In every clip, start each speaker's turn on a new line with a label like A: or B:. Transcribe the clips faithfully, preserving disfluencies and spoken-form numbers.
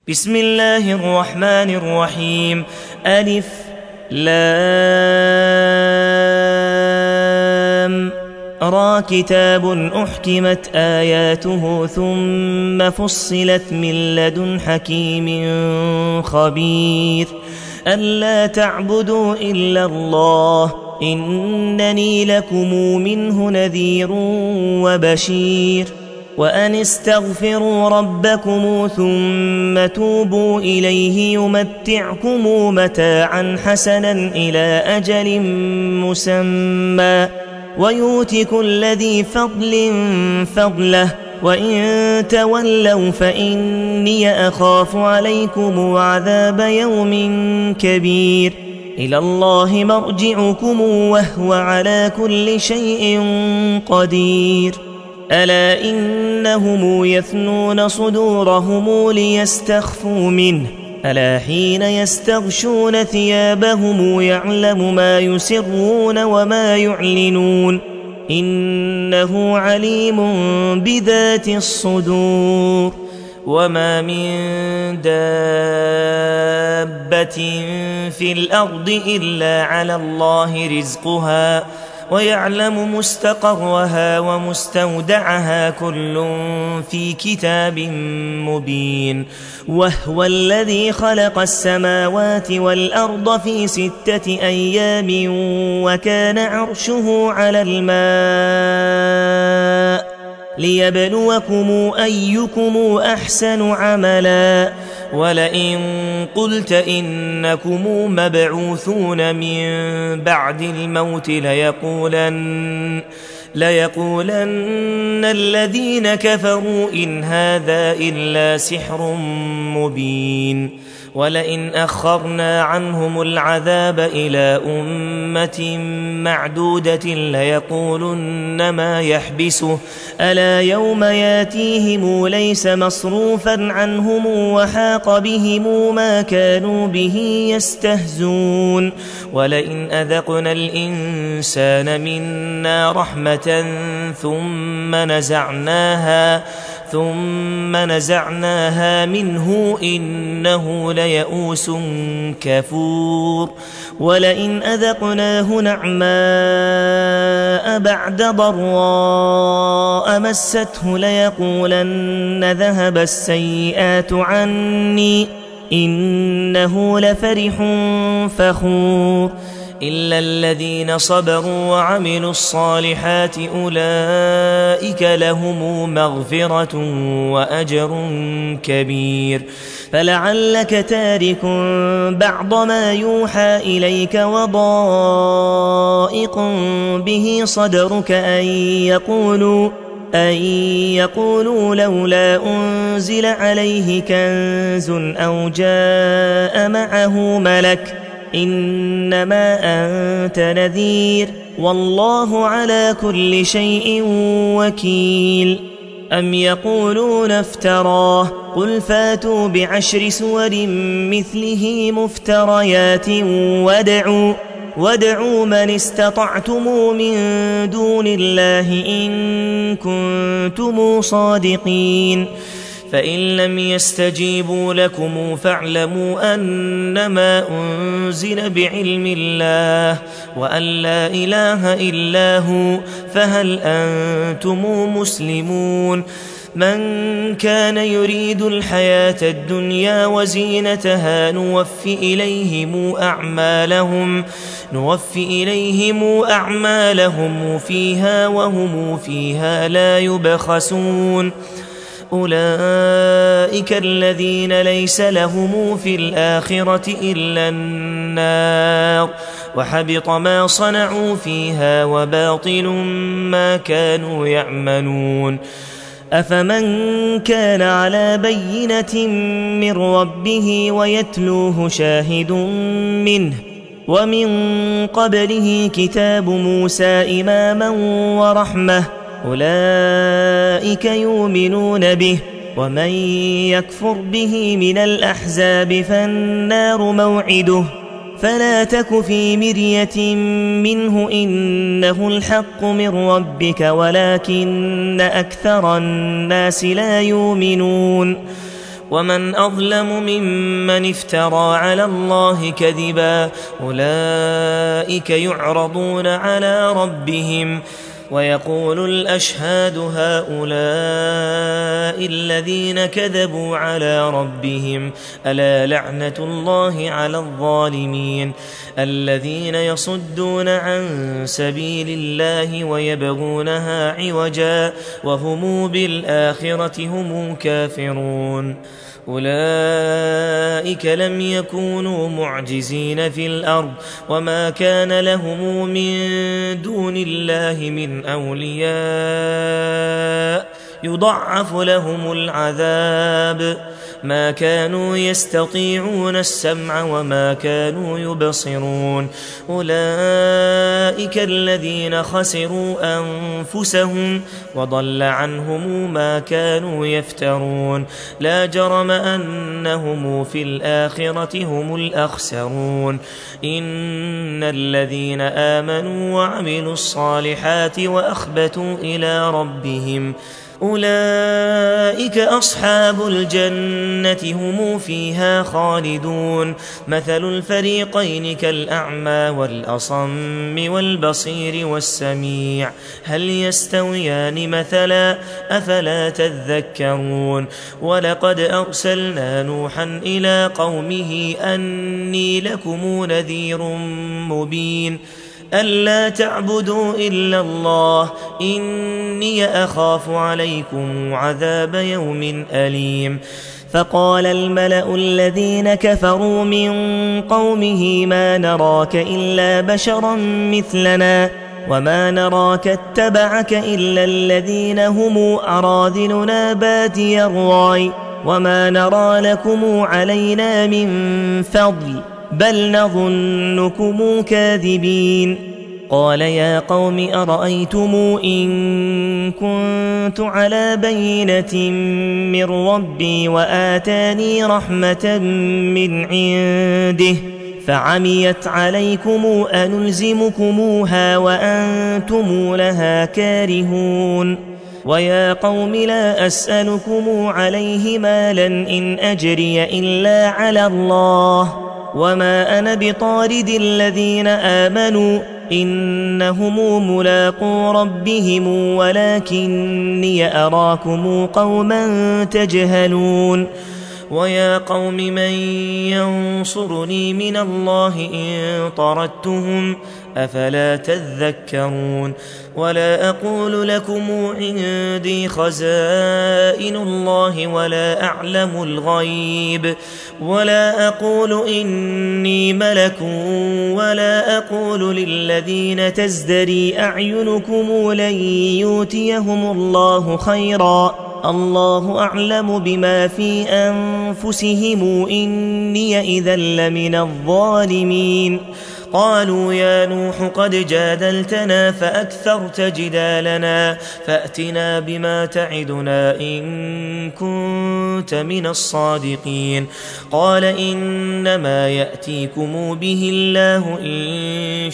A: بسم الله الرحمن الرحيم. ألف لام را كتاب أحكمت آياته ثم فصلت من لدن حكيم خبير ألا تعبدوا إلا الله إنني لكم منه نذير وبشير وأن استغفروا ربكم ثم توبوا إليه يمتعكم متاعا حسنا إلى أجل مسمى ويؤت كل ذي فضل فضله وإن تولوا فإني أخاف عليكم عذاب يوم كبير إلى الله مرجعكم وهو على كل شيء قدير ألا إنهم يثنون صدورهم ليستخفوا منه ألا حين يستغشون ثيابهم يعلم ما يسرون وما يعلنون إنه عليم بذات الصدور وما من دابة في الأرض إلا على الله رزقها ويعلم مستقرها ومستودعها كل في كتاب مبين وهو الذي خلق السماوات والأرض في ستة أيام وكان عرشه على الماء ليبلوكم أيكم أحسن عملا ولئن قلت إنكم مبعوثون من بعد الموت ليقولن, ليقولن الذين كفروا إن هذا إلا سحر مبين ولئن أخرنا عنهم العذاب إلى أمة معدودة ليقولن ما يحبسه ألا يوم ياتيهم ليس مصروفا عنهم وحاق بهم ما كانوا به يستهزون ولئن أذقنا الإنسان منا رحمة ثم نزعناها ثم نزعناها منه إنه ليئوس كفور ولئن أذقناه نعماء بعد ضراء مسته ليقولن ذهب السيئات عني إنه لفرح فخور إلا الذين صبروا وعملوا الصالحات أولئك لهم مغفرة وأجر كبير فلعلك تارك بعض ما يوحى إليك وضائق به صدرك أن يقولوا أن يقولوا لولا أنزل عليه كنز أو جاء معه ملك إنما أنت نذير والله على كل شيء وكيل أم يقولون افتراه قل فاتوا بعشر سور مثله مفتريات وادعوا, وادعوا من استطعتم من دون الله إن كنتم صادقين فإن لم يستجيبوا لكم فاعلموا أنما أنزل بعلم الله وأن لا إله إلا هو فهل أنتم مسلمون من كان يريد الحياة الدنيا وزينتها نوفي إليهم أعمالهم نوفي إليهم أعمالهم فيها وهم فيها لا يبخسون أولئك الذين ليس لهم في الآخرة إلا النار وحبط ما صنعوا فيها وباطل ما كانوا يعملون أفمن كان على بينة من ربه ويتلوه شاهد منه ومن قبله كتاب موسى إماما ورحمة أولئك يؤمنون به ومن يكفر به من الأحزاب فالنار موعده فلا تك في مرية منه إنه الحق من ربك ولكن أكثر الناس لا يؤمنون ومن أظلم ممن افترى على الله كذبا أولئك يعرضون على ربهم ويقول الأشهاد هؤلاء الذين كذبوا على ربهم ألا لعنة الله على الظالمين الذين يصدون عن سبيل الله ويبغونها عوجا وهم بالآخرة هم كافرون أولئك لم يكونوا معجزين في الأرض وما كان لهم من دون الله من أولياء يضعف لهم العذاب ما كانوا يستطيعون السمع وما كانوا يبصرون أولئك الذين خسروا أنفسهم وضل عنهم ما كانوا يفترون لا جرم أنهم في الآخرة هم الأخسرون إن الذين آمنوا وعملوا الصالحات وأخبتوا إلى ربهم أولئك أصحاب الجنة هم فيها خالدون مثل الفريقين كالأعمى والأصم والبصير والسميع هل يستويان مثلا أفلا تذكرون ولقد أرسلنا نوحا إلى قومه أني لكم نذير مبين ألا تعبدوا إلا الله إني أخاف عليكم عذاب يوم أليم فقال الملأ الذين كفروا من قومه ما نراك إلا بشرا مثلنا وما نراك اتبعك إلا الذين هم أراذلنا بادي الرأي وما نرى لكم علينا من فضل بل نظنكم كاذبين قال يا قوم أرأيتم إن كنت على بينة من ربي وآتاني رحمة من عنده فعميت عليكم أنلزمكموها وأنتم لها كارهون ويا قوم لا أسألكم عليه مالا إن أجري إلا على الله وما أنا بطارد الذين آمنوا إنهم ملاقو ربهم ولكني أراكم قوما تجهلون ويا قوم من ينصرني من الله إن طردتهم أفلا تذكرون ولا أقول لكم عندي خزائن الله ولا أعلم الغيب ولا أقول إني ملك ولا أقول للذين تزدري أعينكم لن يؤتيهم الله خيرا الله أعلم بما في أنفسهم إني إذا لمن الظالمين قالوا يا نوح قد جادلتنا فأكثرت جدالنا فأتنا بما تعدنا إن كنت من الصادقين قال إنما يأتيكم به الله إن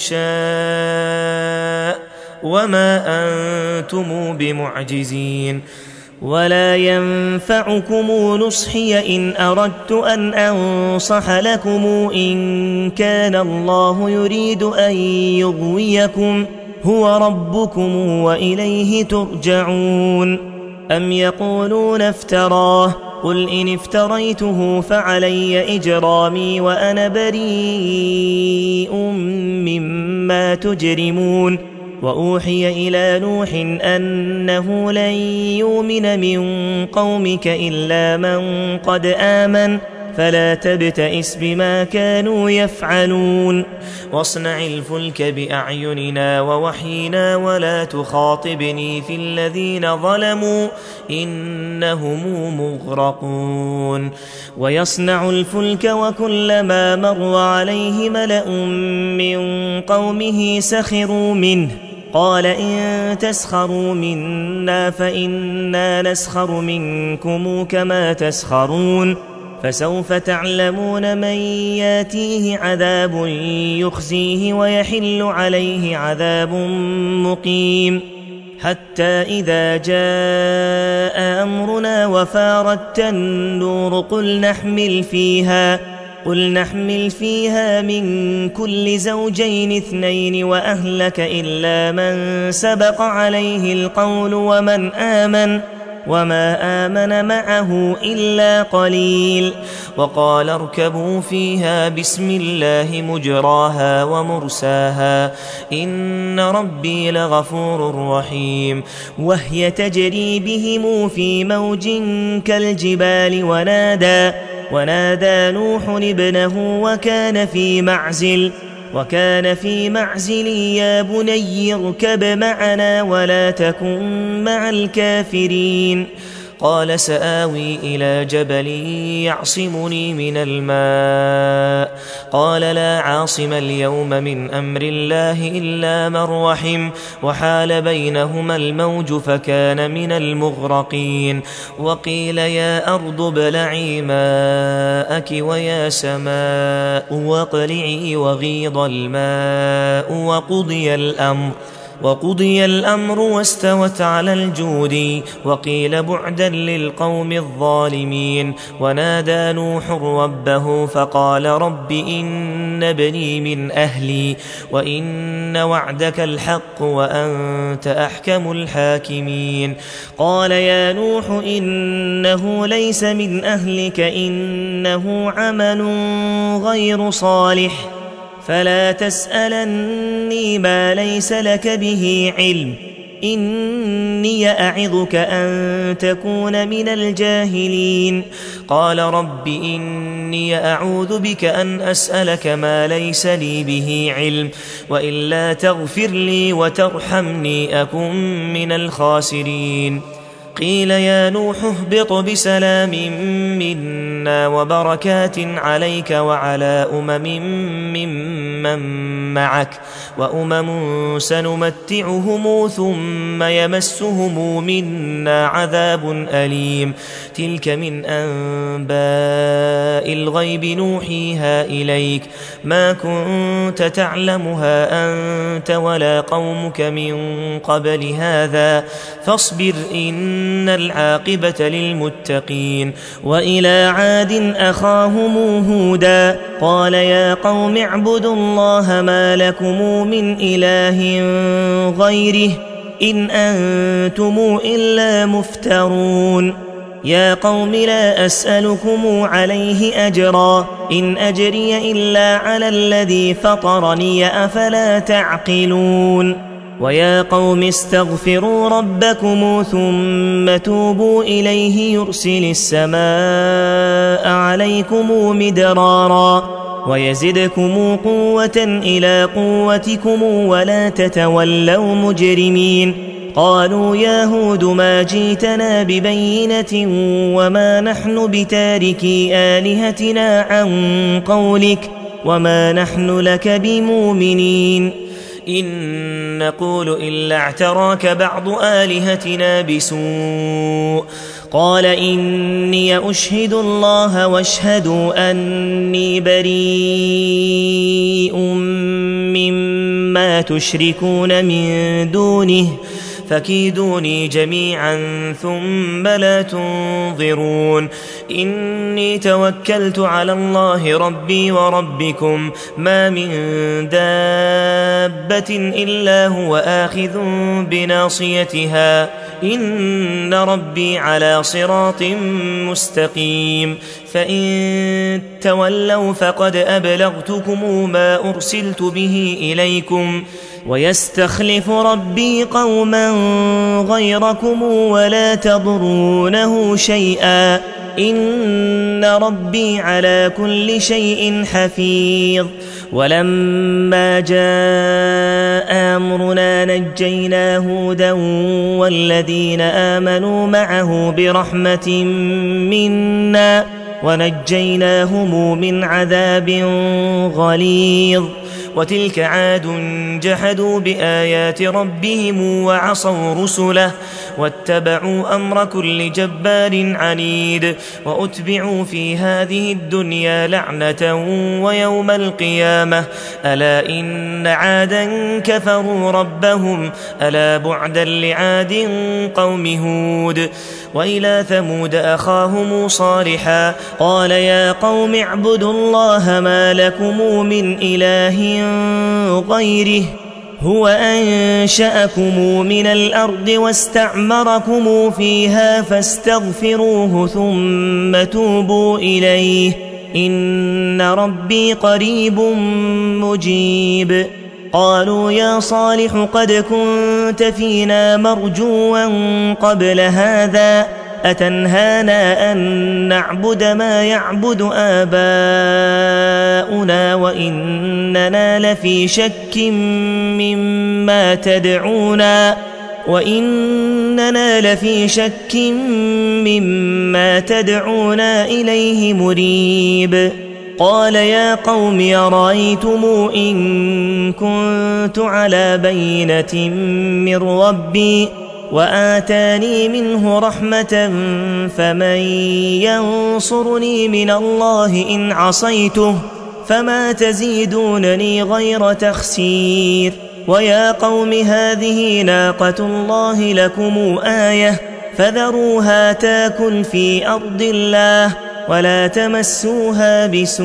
A: شاء وما أنتم بمعجزين ولا ينفعكم نصحي إن أردت أن أنصح لكم إن كان الله يريد أن يغويكم هو ربكم وإليه ترجعون أم يقولون افتراه قل إن افتريته فعلي إجرامي وأنا بريء مما تجرمون وأوحي إلى نوح أنه لن يؤمن من قومك إلا من قد آمن فلا تبتئس بما كانوا يفعلون واصنع الفلك بأعيننا ووحينا ولا تخاطبني في الذين ظلموا إنهم مغرقون ويصنع الفلك وكلما مر عليه ملأ من قومه سخروا منه قال إن تسخروا منا فإنا نسخر منكم كما تسخرون فسوف تعلمون من ياتيه عذاب يخزيه ويحل عليه عذاب مقيم حتى إذا جاء أمرنا وفارت النور قل نحمل فيها قل نحمل فيها من كل زوجين اثنين وأهلك إلا من سبق عليه القول ومن آمن وما آمن معه إلا قليل وقال اركبوا فيها بسم الله مجراها ومرساها إن ربي لغفور رحيم وهي تجري بهم في موج كالجبال ونادى ونادى نوح ابنه وكان في معزل وكان في معزل يا بني اركب معنا ولا تكن مع الكافرين قال سآوي إلى جبل يعصمني من الماء قال لا عاصم اليوم من أمر الله إلا من رحم وحال بينهما الموج فكان من المغرقين وقيل يا أرض ابلعي ماءك ويا سماء واقلعي وغيض الماء وقضي الأمر وقضي الأمر واستوت على الجود وقيل بعدا للقوم الظالمين ونادى نوح ربه فقال رب إن ابني من أهلي وإن وعدك الحق وأنت أحكم الحاكمين قال يا نوح إنه ليس من أهلك إنه عمل غير صالح فلا تسألني ما ليس لك به علم إني أعظك أن تكون من الجاهلين قال رب إني أعوذ بك أن أسألك ما ليس لي به علم وإلا تغفر لي وترحمني أكن من الخاسرين قيل يا نوح اهبط بسلام منا وبركات عليك وعلى أمم ممن معك وأمم سنمتعهم ثم يمسهم منا عذاب أليم تلك من أنباء الغيب نوحيها إليك ما كنت تعلمها أنت ولا قومك من قبل هذا فاصبر إن إن العاقبة للمتقين وإلى عاد أخاهم هودا قال يا قوم اعبدوا الله ما لكم من إله غيره إن أنتم إلا مفترون يا قوم لا أسألكم عليه أجرا إن أجري إلا على الذي فطرني أفلا تعقلون ويا قوم استغفروا ربكم ثم توبوا إليه يرسل السماء عليكم مدرارا ويزدكم قوة إلى قوتكم ولا تتولوا مجرمين قالوا يا هود ما جيتنا ببينة وما نحن بتاركي آلهتنا عن قولك وما نحن لك بمؤمنين إن نقول إلا اعتراك بعض آلهتنا بسوء قال إني أشهد الله واشهدوا أني بريء مما تشركون من دونه فكيدوني جميعا ثم لا تنظرون إني توكلت على الله ربي وربكم ما من دابة إلا هو آخذ بناصيتها إن ربي على صراط مستقيم فإن تولوا فقد أبلغتكم ما أرسلت به إليكم ويستخلف ربي قوما غيركم ولا تضرونه شيئا إن ربي على كل شيء حفيظ ولما جاء أمرنا نجينا هودا والذين آمنوا معه برحمة منا ونجيناهم من عذاب غليظ وتلك عاد جحدوا بآيات ربهم وعصوا رسله واتبعوا أمر كل جبار عنيد وأتبعوا في هذه الدنيا لعنة ويوم القيامة ألا إن عادا كفروا ربهم ألا بعدا لعاد قوم هود. وإلى ثمود أخاهم صالحا قال يا قوم اعبدوا الله ما لكم من إله غيره هو أنشأكم من الأرض واستعمركم فيها فاستغفروه ثم توبوا إليه إن ربي قريب مجيب. قالوا يا صالح قد كنت فينا مرجوا قبل هذا أتنهانا أن نعبد ما يعبد آباؤنا وإننا لفي شك مما تدعونا وإننا لفي شك مما تدعونا إليه مريب. قال يا قوم أرأيتم إن كنت على بينة من ربي وآتاني منه رحمة فمن ينصرني من الله إن عصيته فما تزيدونني غير تخسير. ويا قوم هذه ناقة الله لكم آية فذروها تاكل في أرض الله ولا تمسوها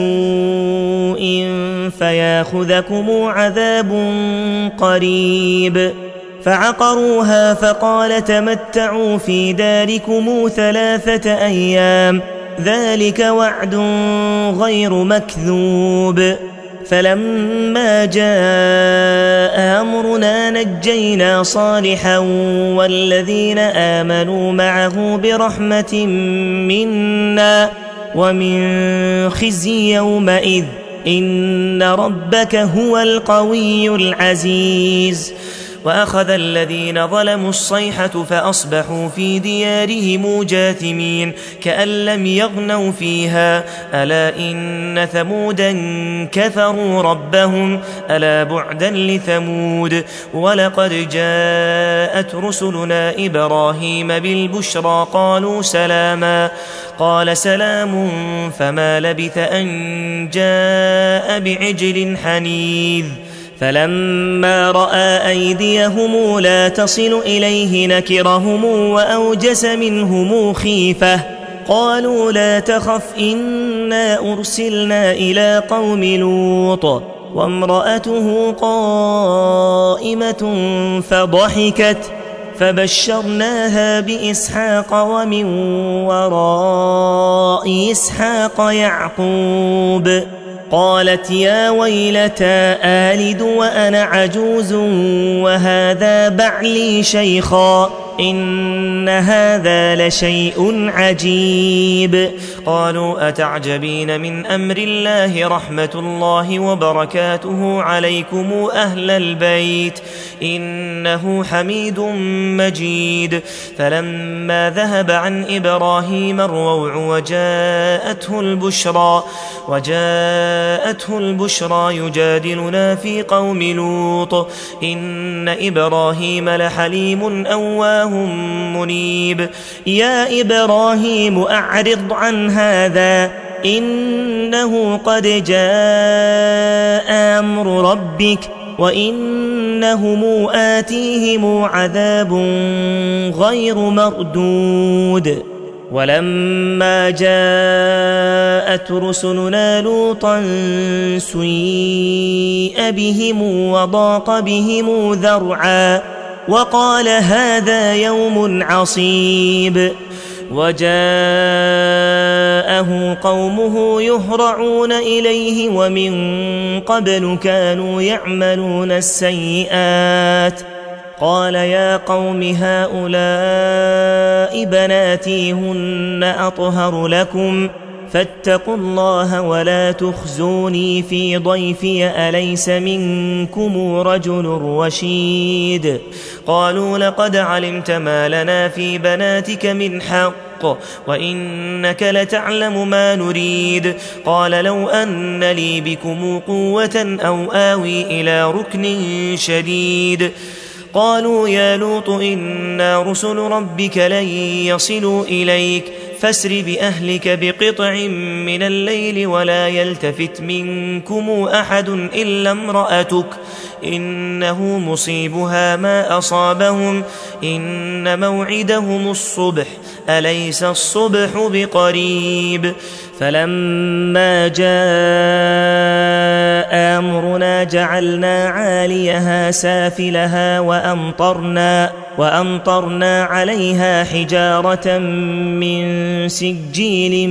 A: بسوء فياخذكم عذاب قريب. فعقروها فقال تمتعوا في داركم ثلاثة أيام ذلك وعد غير مكذوب. فلما جاء أمرنا نجينا صالحا والذين آمنوا معه برحمة منا ومن خزي يومئذ إن ربك هو القوي العزيز. وأخذ الذين ظلموا الصيحة فأصبحوا في ديارهم جاثمين كأن لم يغنوا فيها ألا إن ثمودا كفروا ربهم ألا بعدا لثمود. ولقد جاءت رسلنا إبراهيم بالبشرى قالوا سلاما قال سلام فما لبث أن جاء بعجل حنيذ. فلما رأى أيديهم لا تصل إليه نكرهم وأوجس منهم خيفة قالوا لا تخف إنا أرسلنا إلى قوم لوط وامرأته قائمة فضحكت فبشرناها بإسحاق ومن وراء إسحاق يعقوب. قالت يا ويلتى آلد وأنا عجوز وهذا بعلي شيخا إن هذا لشيء عجيب. قالوا أتعجبين من أمر الله رحمة الله وبركاته عليكم أهل البيت إنه حميد مجيد. فلما ذهب عن إبراهيم الروع وجاءته البشرى وجاءته البشرى يجادلنا في قوم لوط إن إبراهيم لحليم أواه منيب. يا إبراهيم أعرض عن هذا إنه قد جاء أمر ربك وإنهم آتيهم عذاب غير مردود. ولما جاءت رسلنا لوطا سيء بهم وضاق بهم ذرعا وقال هذا يوم عصيب. وجاءه قومه يهرعون إليه ومن قبل كانوا يعملون السيئات قال يا قوم هؤلاء بناتي هن أطهر لكم فاتقوا الله ولا تخزوني في ضيفي أليس منكم رجل رشيد. قالوا لقد علمت ما لنا في بناتك من حق بالحق وإنك لتعلم ما نريد. قال لو أن لي بكم قوة أو آوي إلى ركن شديد. قالوا يا لوط إنا رسل ربك لن يصلوا إليك فاسر بأهلك بقطع من الليل ولا يلتفت منكم أحد إلا امرأتك إنه مصيبها ما أصابهم إن موعدهم الصبح أليس الصبح بقريب. فلما جاء أمرنا جعلنا عاليها سافلها وأمطرنا, وأمطرنا عليها حجارة من سجيل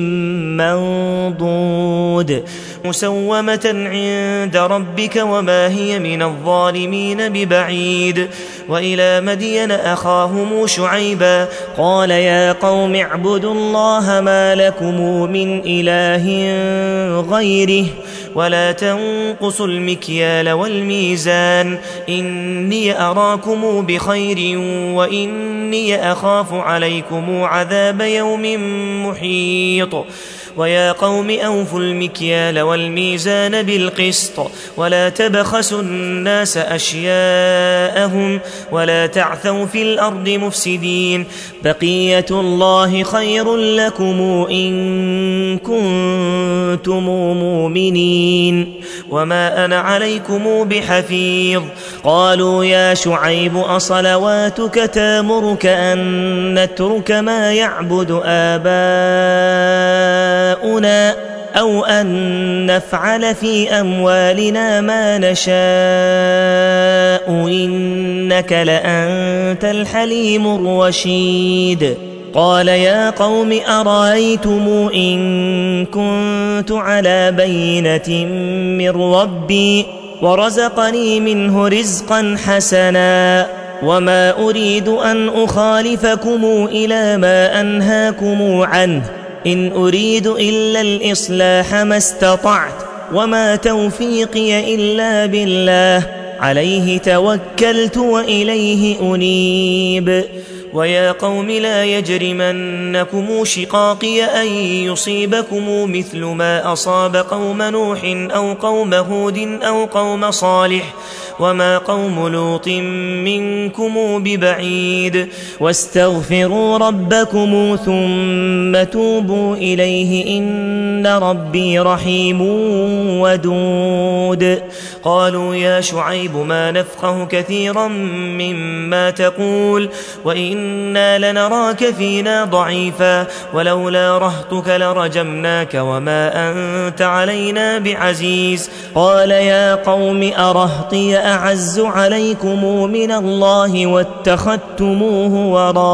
A: منضود مسومة عند ربك وما هي من الظالمين ببعيد. وإلى مدين أخاهم شعيبا قال يا قوم اعبدوا الله ما لكم من إله غيره ولا تنقصوا المكيال والميزان إني أراكم بخير وإني أخاف عليكم عذاب يوم محيط. ويا قوم أوفوا المكيال والميزان بالقسط ولا تبخسوا الناس أشياءهم ولا تعثوا في الأرض مفسدين بقية الله خير لكم إن كنتم مؤمنين وما أنا عليكم بحفيظ. قالوا يا شعيب أصلواتك تامرك أن نترك ما يعبد آباؤنا أو أن نفعل في أموالنا ما نشاء إنك لأنت الحليم الرشيد. قال يا قوم أرأيتم إن كنت على بينة من ربي ورزقني منه رزقا حسنا وما أريد أن أخالفكم إلى ما أنهاكم عنه إن أريد إلا الإصلاح ما استطعت وما توفيقي إلا بالله عليه توكلت وإليه أنيب. ويا قوم لا يجرمنكم شقاقي أن يصيبكم مثل ما أصاب قوم نوح أو قوم هود أو قوم صالح وما قوم لوط منكم ببعيد. واستغفروا ربكم ثم توبوا إليه إن ربي رحيم ودود. قالوا يا شعيب ما نفقه كثيرا مما تقول وإنا لنراك فينا ضعيفا ولولا رهطك لرجمناك وما أنت علينا بعزيز. قال يا قوم أرهطي أعز عليكم من الله واتخذتموه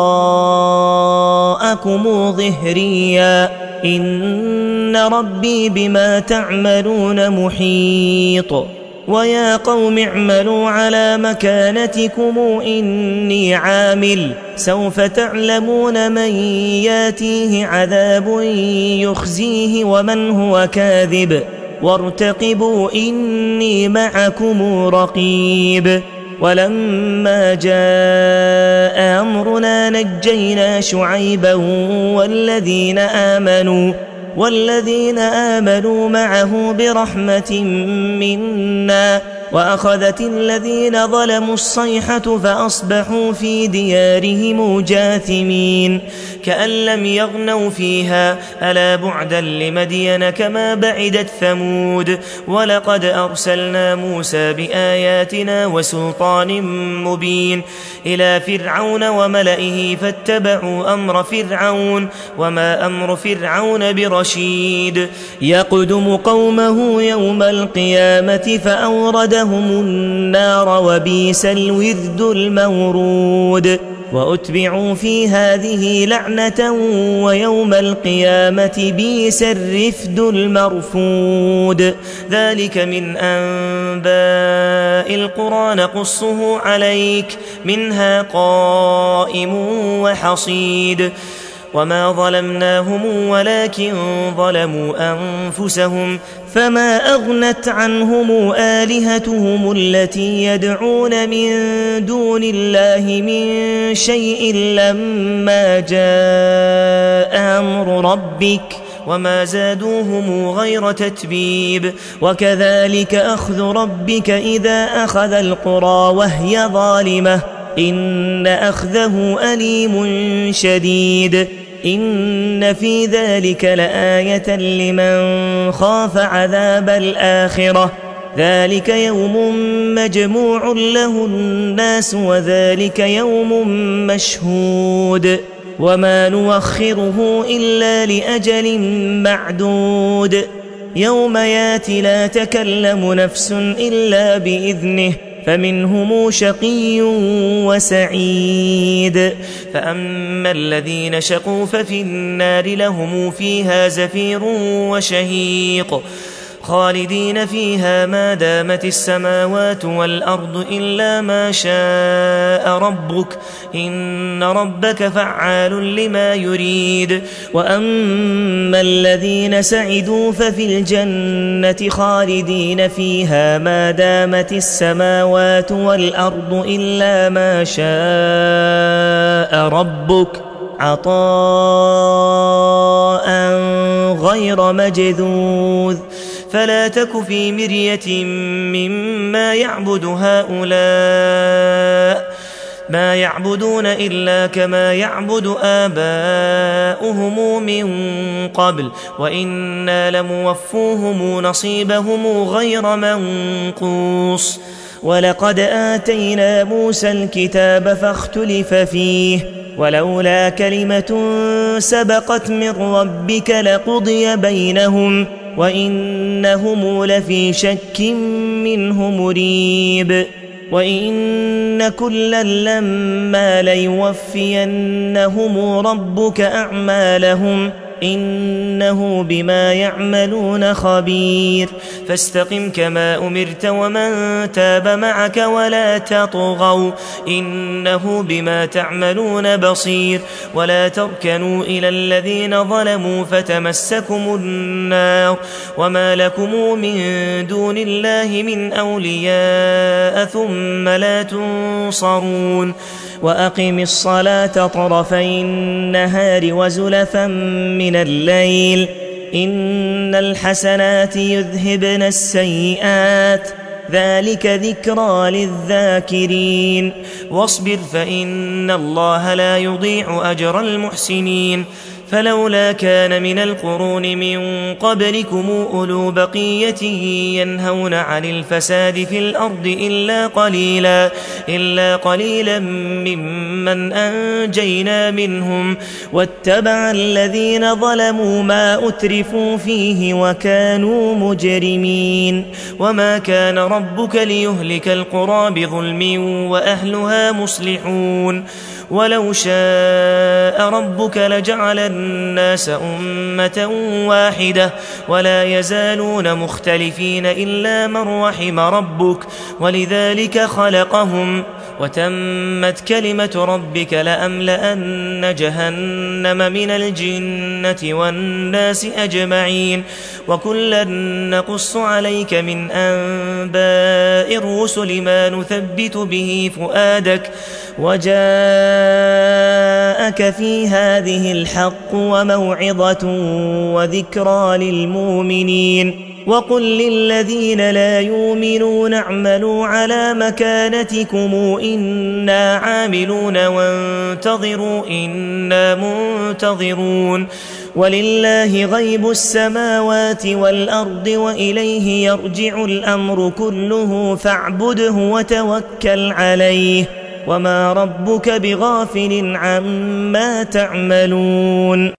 A: وراءكم ظهريا إن ربي بما تعملون محيط. ويا قوم اعملوا على مكانتكم إني عامل سوف تعلمون من ياتيه عذاب يخزيه ومن هو كاذب وارتقبوا إني معكم رقيب. ولما جاء أمرنا نجينا شعيبا والذين آمنوا والذين آمنوا معه برحمة منا وأخذت الذين ظلموا الصيحة فأصبحوا في ديارهم جاثمين كأن لم يغنوا فيها ألا بعدا لمدين كما بعدت ثمود. ولقد أرسلنا موسى بآياتنا وسلطان مبين إلى فرعون وملئه فاتبعوا أمر فرعون وما أمر فرعون برشيد. يقدم قومه يوم القيامة فأوردهم النار وبئس الورد المورود. وأتبعوا في هذه لعنة ويوم القيامة بئس الرفد المرفود. ذلك من أنباء القرى نقصه عليك منها قائم وحصيد. وما ظلمناهم ولكن ظلموا أنفسهم فما أغنت عنهم آلهتهم التي يدعون من دون الله من شيء لما جاء أمر ربك وما زادوهم غير تتبيب وكذلك أخذ ربك إذا أخذ القرى وهي ظالمة إن أخذه أليم شديد إن في ذلك لآية لمن خاف عذاب الآخرة ذلك يوم مجموع له الناس وذلك يوم مشهود وما نوخره إلا لأجل معدود يوم ياتي لا تكلم نفس إلا بإذنه فمنهم شقي وسعيد فأما الذين شقوا ففي النار لهم فيها زفير وشهيق خالدين فيها ما دامت السماوات والأرض إلا ما شاء ربك إن ربك فعال لما يريد وأما الذين سعدوا ففي الجنة خالدين فيها ما دامت السماوات والأرض إلا ما شاء ربك عطاء غير مجذوذ فلا تك في مرية مما يعبد هؤلاء ما يعبدون إلا كما يعبد آباؤهم من قبل وإنا لموفوهم نصيبهم غير منقوص ولقد آتينا موسى الكتاب فاختلف فيه ولولا كلمة سبقت من ربك لقضي بينهم وإنهم لفي شك منه مريب وإن كلا لما ليوفينهم ربك أعمالهم إنه بما يعملون خبير فاستقم كما أمرت ومن تاب معك ولا تطغوا إنه بما تعملون بصير ولا تركنوا إلى الذين ظلموا فتمسكم النار وما لكم من دون الله من أولياء ثم لا تنصرون وأقم الصلاة طرفي النهار وزلفا من الليل إن الحسنات يذهبن السيئات ذلك ذكرى للذاكرين واصبر فإن الله لا يضيع أجر المحسنين فلولا كان من القرون من قبلكم أولو بقية ينهون عن الفساد في الأرض إلا قليلا, إلا قليلا ممن أنجينا منهم واتبع الذين ظلموا ما أترفوا فيه وكانوا مجرمين وما كان ربك ليهلك القرى بظلم وأهلها مصلحون ولو شاء ربك لجعل الناس أمة واحدة ولا يزالون مختلفين إلا من رحم ربك ولذلك خلقهم وتمت كلمة ربك لأملأن جهنم من الجنة والناس أجمعين وكلا نقص عليك من أنباء الرسل ما نثبت به فؤادك وجاءك في هذه الحق وموعظة وذكرى للمؤمنين وقل للذين لا يؤمنون اعملوا على مكانتكم إنا عاملون وانتظروا إنا منتظرون ولله غيب السماوات والأرض وإليه يرجع الأمر كله فاعبده وتوكل عليه وما ربك بغافل عما تعملون.